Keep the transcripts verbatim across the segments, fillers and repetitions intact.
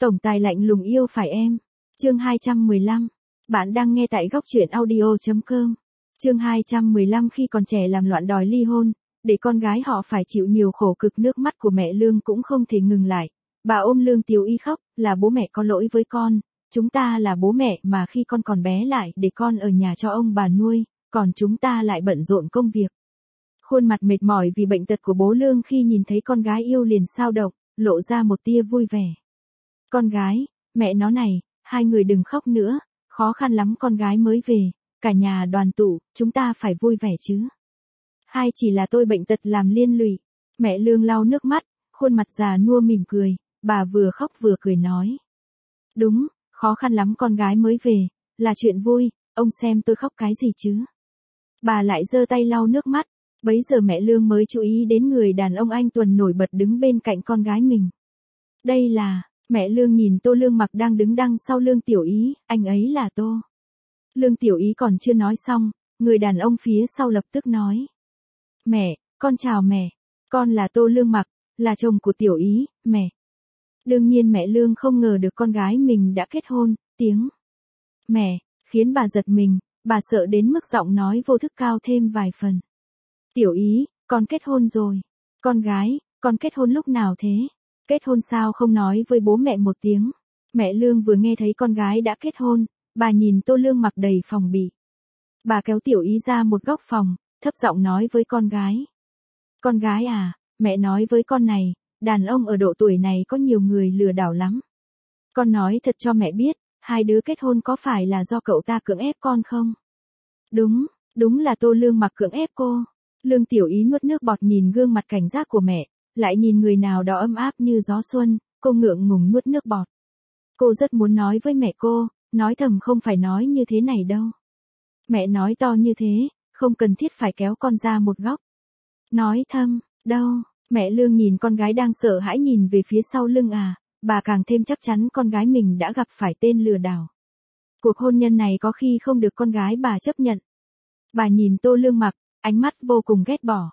Tổng tài lạnh lùng yêu phải em. Chương hai trăm mười lăm. Bạn đang nghe tại góc truyện audio chấm com. Chương hai trăm mười lăm khi còn trẻ làm loạn đòi ly hôn, để con gái họ phải chịu nhiều khổ cực, nước mắt của mẹ Lương cũng không thể ngừng lại. Bà ôm Lương Tiểu Y khóc, là bố mẹ có lỗi với con, chúng ta là bố mẹ mà khi con còn bé lại để con ở nhà cho ông bà nuôi, còn chúng ta lại bận rộn công việc. Khuôn mặt mệt mỏi vì bệnh tật của bố Lương khi nhìn thấy con gái yêu liền xao động, lộ ra một tia vui vẻ. Con gái, mẹ nó này, hai người đừng khóc nữa, khó khăn lắm con gái mới về, cả nhà đoàn tụ, chúng ta phải vui vẻ chứ. Hai chỉ là tôi bệnh tật làm liên lụy. Mẹ Lương lau nước mắt, khuôn mặt già nua mỉm cười, bà vừa khóc vừa cười nói. Đúng, khó khăn lắm con gái mới về, là chuyện vui, ông xem tôi khóc cái gì chứ. Bà lại giơ tay lau nước mắt, bấy giờ mẹ Lương mới chú ý đến người đàn ông anh tuần nổi bật đứng bên cạnh con gái mình. Đây là, mẹ Lương nhìn Tô Lương Mặc đang đứng đằng sau Lương Tiểu Ý, anh ấy là Tô. Lương Tiểu Ý còn chưa nói xong, người đàn ông phía sau lập tức nói. Mẹ, con chào mẹ, con là Tô Lương Mặc, là chồng của Tiểu Ý, mẹ. Đương nhiên mẹ Lương không ngờ được con gái mình đã kết hôn, tiếng mẹ, khiến bà giật mình, bà sợ đến mức giọng nói vô thức cao thêm vài phần. Tiểu Ý, con kết hôn rồi. Con gái, con kết hôn lúc nào thế? Kết hôn sao không nói với bố mẹ một tiếng? Mẹ Lương vừa nghe thấy con gái đã kết hôn, bà nhìn Tô Lương Mặc đầy phòng bị. Bà kéo Tiểu Ý ra một góc phòng, thấp giọng nói với con gái. Con gái à, mẹ nói với con này, đàn ông ở độ tuổi này có nhiều người lừa đảo lắm. Con nói thật cho mẹ biết, hai đứa kết hôn có phải là do cậu ta cưỡng ép con không? Đúng, đúng là Tô Lương Mặc cưỡng ép cô. Lương Tiểu Ý nuốt nước bọt nhìn gương mặt cảnh giác của mẹ, lại nhìn người nào đó ấm áp như gió xuân, cô ngượng ngùng nuốt nước bọt. Cô rất muốn nói với mẹ cô, nói thầm không phải nói như thế này đâu. Mẹ nói to như thế, không cần thiết phải kéo con ra một góc. Nói thầm, đâu, mẹ Lương nhìn con gái đang sợ hãi nhìn về phía sau lưng à, bà càng thêm chắc chắn con gái mình đã gặp phải tên lừa đảo. Cuộc hôn nhân này có khi không được con gái bà chấp nhận. Bà nhìn Tô Lương Mặc, ánh mắt vô cùng ghét bỏ.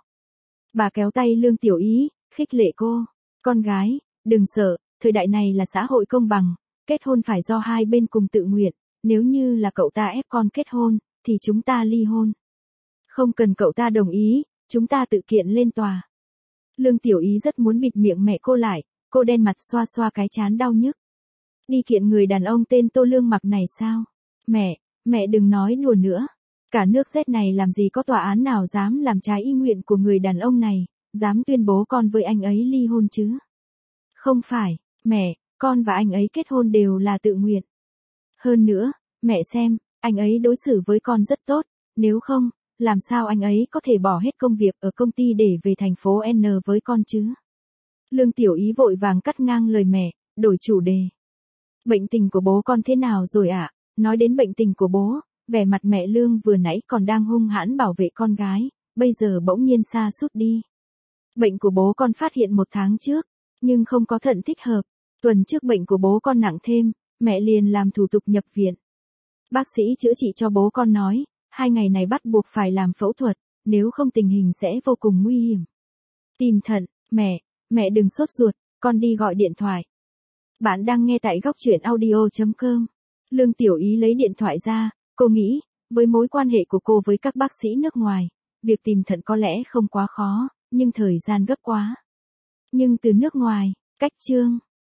Bà kéo tay Lương Tiểu Ý, khích lệ cô. Con gái, đừng sợ, thời đại này là xã hội công bằng, kết hôn phải do hai bên cùng tự nguyện, nếu như là cậu ta ép con kết hôn, thì chúng ta ly hôn. Không cần cậu ta đồng ý, chúng ta tự kiện lên tòa. Lương Tiểu Ý rất muốn bịt miệng mẹ cô lại, cô đen mặt xoa xoa cái trán đau nhức. Đi kiện người đàn ông tên Tô Lương Mặc này sao? Mẹ, mẹ đừng nói đùa nữa. Cả nước Z này làm gì có tòa án nào dám làm trái ý nguyện của người đàn ông này, dám tuyên bố con với anh ấy ly hôn chứ? Không phải, mẹ, con và anh ấy kết hôn đều là tự nguyện. Hơn nữa, mẹ xem, anh ấy đối xử với con rất tốt, nếu không, làm sao anh ấy có thể bỏ hết công việc ở công ty để về thành phố N với con chứ? Lương Tiểu Ý vội vàng cắt ngang lời mẹ, đổi chủ đề. Bệnh tình của bố con thế nào rồi ạ? À? Nói đến bệnh tình của bố, vẻ mặt mẹ Lương vừa nãy còn đang hung hãn bảo vệ con gái, bây giờ bỗng nhiên sa sút đi. Bệnh của bố con phát hiện một tháng trước, nhưng không có thận thích hợp. Tuần trước bệnh của bố con nặng thêm, mẹ liền làm thủ tục nhập viện. Bác sĩ chữa trị cho bố con nói, hai ngày này bắt buộc phải làm phẫu thuật, nếu không tình hình sẽ vô cùng nguy hiểm. Tìm thận, mẹ, mẹ đừng sốt ruột, con đi gọi điện thoại. Bạn đang nghe tại góc truyện audio chấm com. Lương Tiểu Ý lấy điện thoại ra, cô nghĩ, với mối quan hệ của cô với các bác sĩ nước ngoài, việc tìm thận có lẽ không quá khó, nhưng thời gian gấp quá. Nhưng từ nước ngoài, cách chương